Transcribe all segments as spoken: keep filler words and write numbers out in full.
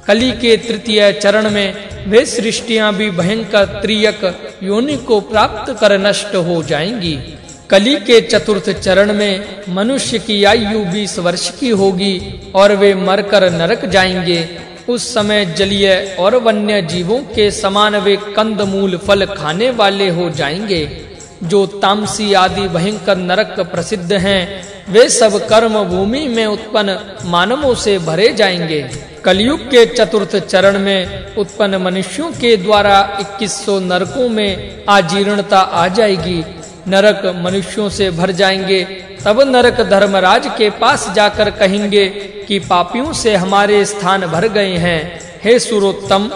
कली के तृतीय चरण में वे सृष्टियां भी भयंकर त्रियक योनि को प्राप्त कर नष्ट हो जाएंगी। कली के चतुर्थ चरण में मनुष्य की आयु बीस वर्ष की होगी और वे मरकर नरक जाएंगे। उस समय जलीय और वन्य जीवों के समान वे कंद मूल फल खाने वाले हो जाएंगे। जो तामसी आदि भयंकर नरक प्रसिद्ध हैं, वे सब कर्म भूमि में उत्पन्न मानवों से भरे जाएंगे। कलयुग के चतुर्थ चरण में उत्पन्न मनुष्यों के द्वारा इक्कीस सौ नरकों में आजीर्णता आ जाएगी। नरक मनुष्यों से भर जाएंगे। तब नरक धर्मराज के पास जाकर कहेंगे कि पापियों से हमारे स्थान भर गए हैं। हे सुरोत्तम,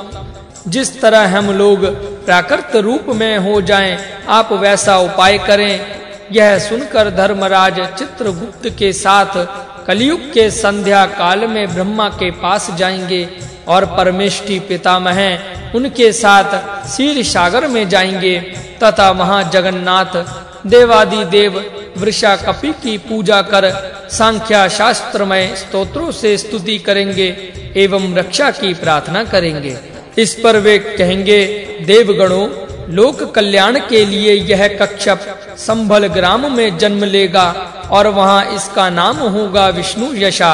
जिस तरह हम लोग प्राकृत रूप में हो जाएं, आप वैसा उपाय करें। यह सुनकर धर्मराज चित्रगुप्त के साथ कलयुग के संध्या काल में ब्रह्मा के पास जाएंगे और परमेष्टि पितामह उनके साथ क्षीर सागर में जाएंगे तथा वहां जगन्नाथ देवादि देव वृषा कपि की पूजा कर सांख्या शास्त्रमय स्तोत्रों से स्तुति करेंगे एवं रक्षा की प्रार्थना करेंगे। इस पर वे कहेंगे, देवगणों, लोक कल्याण के लिए यह कच्छप संभल ग्राम में जन्म लेगा और वहां इसका नाम होगा विष्णु यशा।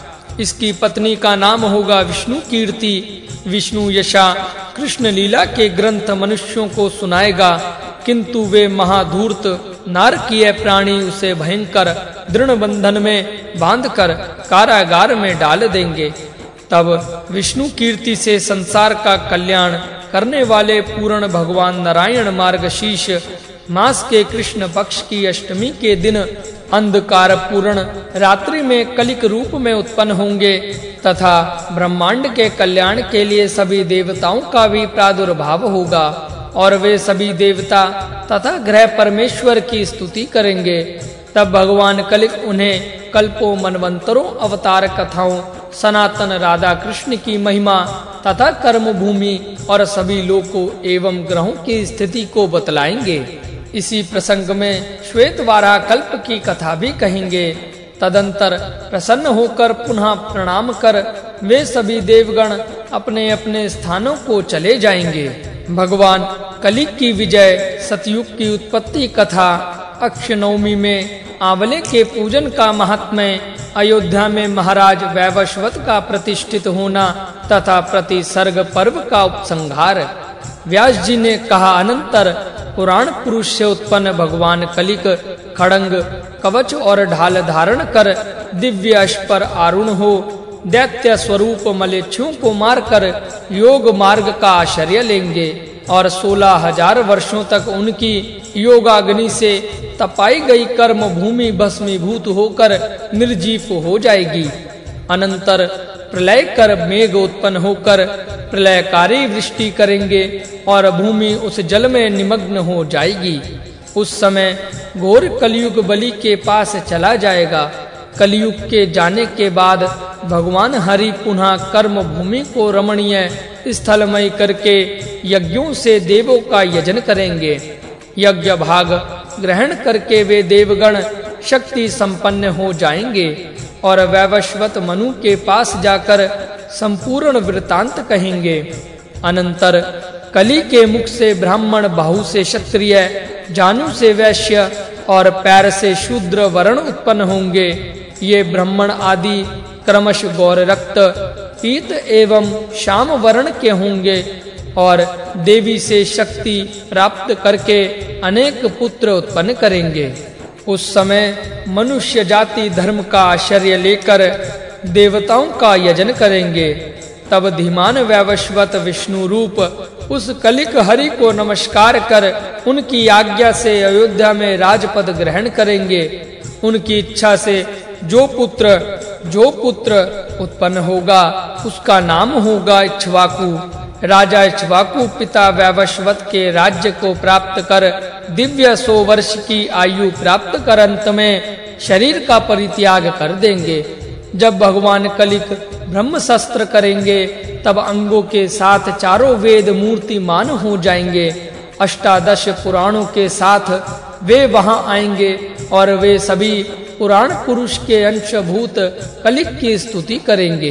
इसकी पत्नी का नाम होगा विष्णु कीर्ति। विष्णु यशा कृष्ण लीला के ग्रंथ मनुष्यों को सुनाएगा, किंतु वे महाधूर्त नारकीय प्राणी उसे भयंकर दृढ़ बंधन में बांधकर कारागार में डाल देंगे। तब विष्णु कीर्ति से संसार का कल्याण करने वाले पूर्ण भगवान नारायण मार्गशीर्ष मास के कृष्ण पक्ष की अष्टमी के दिन अंधकार पूर्ण रात्रि में कलिक रूप में उत्पन्न होंगे तथा ब्रह्मांड के कल्याण के लिए सभी देवताओं का भी प्रादुर्भाव होगा और वे सभी देवता तथा ग्रह परमेश्वर की स्तुति करेंगे। तब भगवान कलिक उन्हें कल्पों मनवंतरों अवतार कथाओं सनातन राधा कृष्ण की महिमा तथा कर्म भूमि और सभी लोकों एवं ग्रहों की स्थिति को बतलाएंगे। इसी प्रसंग में श्वेत वाराह कल्प की कथा भी कहेंगे। तदंतर प्रसन्न होकर पुनः प्रणाम कर वे सभी देवगण अपने अपने स्थानों को चले जाएंगे। भगवान कली की विजय, सतयुग की उत्पत्ति कथा, अक्षय नवमी में आंवले के पूजन का महात्म्य, अयोध्या में महाराज वैवस्वत का प्रतिष्ठित होना तथा प्रति सर्ग पर्व का उपसंहार। व्यास जी ने कहा, अनंतर पुराण पुरुष से उत्पन्न भगवान कलिक खड़ंग कवच और ढाल धारण कर दिव्य अश्व पर आरूढ़ हो दैत्य स्वरूप मलेच्छुओं को मारकर योग मार्ग का आश्रय लेंगे और सोलह हजार वर्षों तक उनकी योगाग्नि से तपाई गई कर्म भूमि भस्मीभूत होकर निर्जीव हो जाएगी। अनंतर प्रलय कर मेघ उत्पन्न होकर प्रलयकारी वृष्टि करेंगे और भूमि उस जल में निमग्न हो जाएगी। उस समय घोर कलयुग बलि के पास चला जाएगा। कलयुग के जाने के बाद भगवान हरि पुनः कर्म भूमि को रमणीय स्थलमय करके यज्ञों से देवों का यजन करेंगे। यज्ञ भाग ग्रहण करके वे देवगण शक्ति संपन्न हो जाएंगे और वैवस्वत मनु के पास जाकर संपूर्ण वृतांत कहेंगे। अनंतर कली के मुख से ब्राह्मण, बाहु से क्षत्रिय, जानु से वैश्य और पैर से शूद्र वर्ण उत्पन्न होंगे। ये ब्राह्मण आदि क्रमश गौर रक्त, पीत एवं श्याम वर्ण के होंगे और देवी से शक्ति प्राप्त करके अनेक पुत्र उत्पन्न करेंगे। उस समय मनुष्य जाति धर्म का आश्रय लेकर देवताओं का यजन करेंगे। तब धीमान वैवस्वत विष्णु रूप उस कलिक हरि को नमस्कार कर उनकी आज्ञा से अयोध्या में राजपद ग्रहण करेंगे। उनकी इच्छा से जो पुत्र जो पुत्र उत्पन्न होगा उसका नाम होगा इक्ष्वाकु। राजा इक्ष्वाकु पिता वैवस्वत के राज्य को प्राप्त कर दिव्य सौ वर्ष की आयु प्राप्त कर अंत में शरीर का परित्याग कर देंगे। जब भगवान कलिक ब्रह्म शस्त्र करेंगे तब अंगों के साथ चारों वेद मूर्तिमान हो जाएंगे। अष्टादश पुराणों के साथ वे वहां आएंगे और वे सभी पुराण पुरुष के अंशभूत कलिक की स्तुति करेंगे।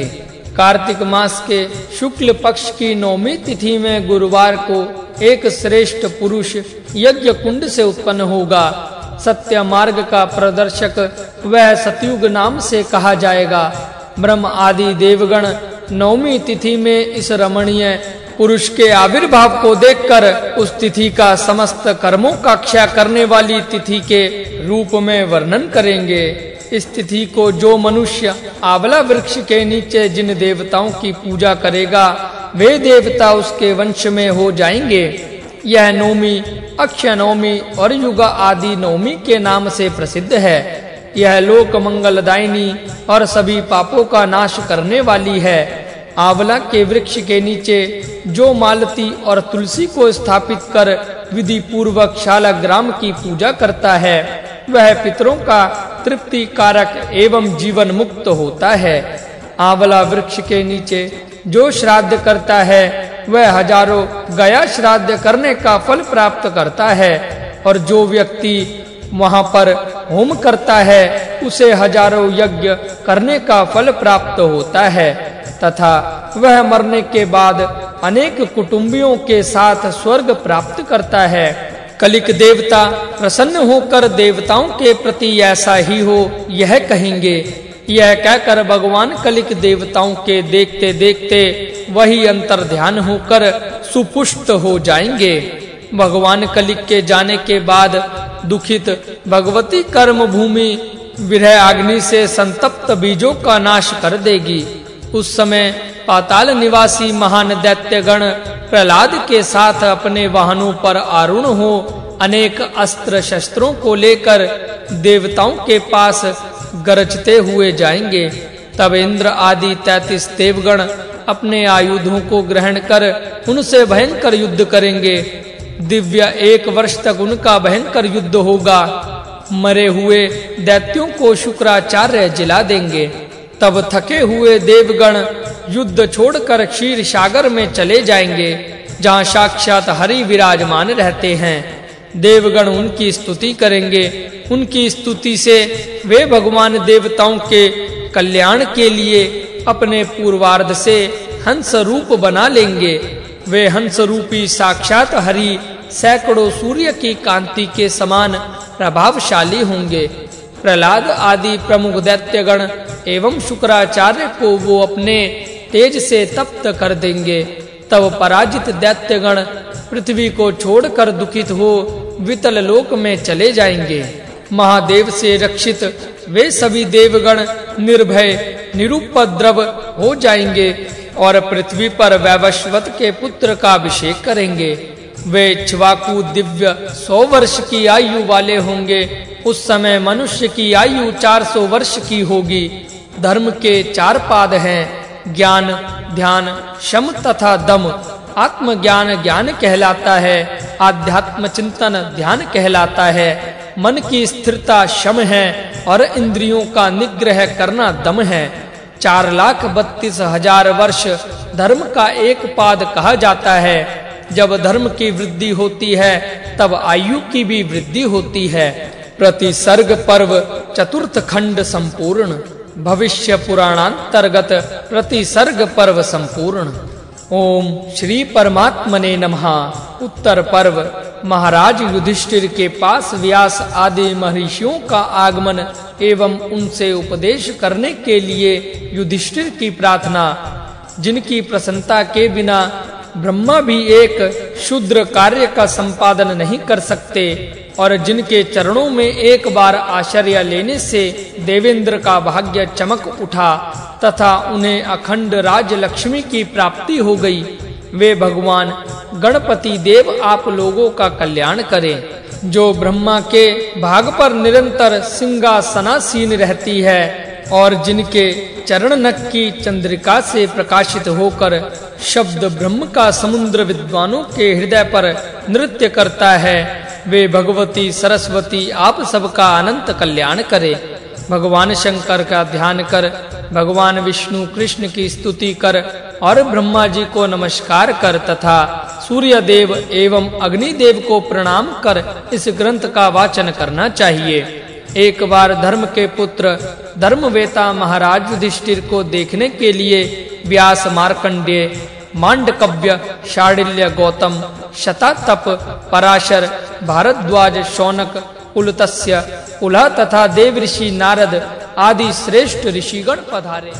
कार्तिक मास के शुक्ल पक्ष की नौमी तिथि में गुरुवार को एक श्रेष्ठ पुरुष यज्ञ कुंड से उत्पन्न होगा। सत्य मार्ग का प्रदर्शक वह सतयुग नाम से कहा जाएगा। ब्रह्म आदि देवगण नौमी तिथि में इस रमणीय पुरुष के आविर्भाव को देखकर उस तिथि का समस्त कर्मों का क्षय करने वाली तिथि के रूप में वर्णन करेंगे। इस तिथि को जो मनुष्य आंवला वृक्ष के नीचे जिन देवताओं की पूजा करेगा वे देवता उसके वंश में हो जाएंगे। यह नौमी अक्षय नौमी और युगा आदि नौमी के नाम से प्रसिद्ध है। यह लोक मंगलदायिनी और सभी पापों का नाश करने वाली है। आंवला के वृक्ष के नीचे जो मालती और तुलसी को स्थापित कर विधि पूर्वक शालाग्राम की पूजा करता है वह पितरों का तृप्ति कारक एवं जीवन मुक्त होता है। आंवला वृक्ष के नीचे जो श्राद्ध करता है वह हजारों गया श्राद्ध करने का फल प्राप्त करता है और जो व्यक्ति वहां पर होम करता है उसे हजारों यज्ञ करने का फल प्राप्त होता है तथा वह मरने के बाद अनेक कुटुंबियों के साथ स्वर्ग प्राप्त करता है। कलिक देवता प्रसन्न होकर देवताओं के प्रति ऐसा ही हो यह कहेंगे। यह कहकर भगवान कलिक देवताओं के देखते देखते वही अंतर ध्यान होकर सुपुष्ट हो जाएंगे। भगवान कलिक के जाने के बाद दुखित भगवती कर्म भूमि विरह अग्नि से संतप्त बीजों का नाश कर देगी। उस समय पाताल निवासी महान दैत्यगण प्रहलाद के साथ अपने वाहनों पर आरूढ़ हो अनेक अस्त्र शस्त्रों को लेकर देवताओं के पास गरजते हुए जाएंगे। तब इंद्र आदि तैंतीस देवगण अपने आयुधों को ग्रहण कर उनसे भयंकर युद्ध करेंगे। दिव्य एक वर्ष तक उनका भयंकर युद्ध होगा। मरे हुए दैत्यों को शुक्राचार्य जिला देंगे। तब थके हुए देवगण युद्ध छोड़कर क्षीर सागर में चले जाएंगे जहां साक्षात हरि विराजमान रहते हैं। देवगण उनकी स्तुति करेंगे। उनकी स्तुति से वे भगवान देवताओं के कल्याण के लिए अपने पूर्वार्ध से हंस रूप बना लेंगे। वे हंस रूपी साक्षात हरि सैकड़ों सूर्य की कांति के समान प्रभावशाली होंगे। प्रहलाद आदि प्रमुख दैत्यगण एवं शुक्राचार्य को वो अपने तेज से तप्त कर देंगे। तब पराजित दैत्यगण पृथ्वी को छोड़कर दुखित हो वितल लोक में चले जाएंगे। महादेव से रक्षित वे सभी देवगण निर्भय निरुपद्रव हो जाएंगे और पृथ्वी पर वैवस्वत के पुत्र का अभिषेक करेंगे। वे इक्ष्वाकु दिव्य सौ वर्ष की आयु वाले होंगे। उस समय मनुष्य की आयु चार सौ वर्ष की होगी। धर्म के चार पाद हैं ज्ञान ध्यान शम तथा दम। आत्मज्ञान ज्ञान कहलाता है। आध्यात्म चिंतन ध्यान कहलाता है। मन की स्थिरता शम है और इंद्रियों का निग्रह करना दम है। चार लाख बत्तीस हजार वर्ष धर्म का एक पाद कहा जाता है। जब धर्म की वृद्धि होती है तब आयु की भी वृद्धि होती है। प्रतिसर्ग पर्व चतुर्थ खंड संपूर्ण। भविष्य पुराणांतर्गत प्रतिसर्ग पर्व संपूर्ण। ओम श्री परमात्मने नमः। उत्तर पर्व महाराज युधिष्ठिर के पास व्यास आदि महर्षियों का आगमन एवं उनसे उपदेश करने के लिए युधिष्ठिर की प्रार्थना। जिनकी प्रसन्नता के बिना ब्रह्मा भी एक शूद्र कार्य का संपादन नहीं कर सकते और जिनके चरणों में एक बार आश्रय लेने से देवेंद्र का भाग्य चमक उठा तथा उन्हें अखंड राज लक्ष्मी की प्राप्ति हो गई, वे भगवान गणपति देव आप लोगों का कल्याण करें। जो ब्रह्मा के भाग पर निरंतर सिंहासनासीन रहती है और जिनके चरण नख की चंद्रिका से प्रकाशित होकर शब्द ब्रह्म का समुद्र विद्वानों के हृदय पर नृत्य करता है, वे भगवती सरस्वती आप सबका अनंत कल्याण करे। भगवान शंकर का ध्यान कर, भगवान विष्णु कृष्ण की स्तुति कर और ब्रह्मा जी को नमस्कार कर तथा सूर्य देव एवं अग्नि देव को प्रणाम कर इस ग्रंथ का वाचन करना चाहिए। एक बार धर्म के पुत्र धर्मवेता महाराज युधिष्ठिर को देखने के लिए व्यास मार्कंडेय मांडकव्य शांडिल्य गौतम शतातप पराशर भारद्वाज शौनक पुलत्स्य पुलह तथा देवऋषि नारद आदि श्रेष्ठ ऋषिगण पधारे।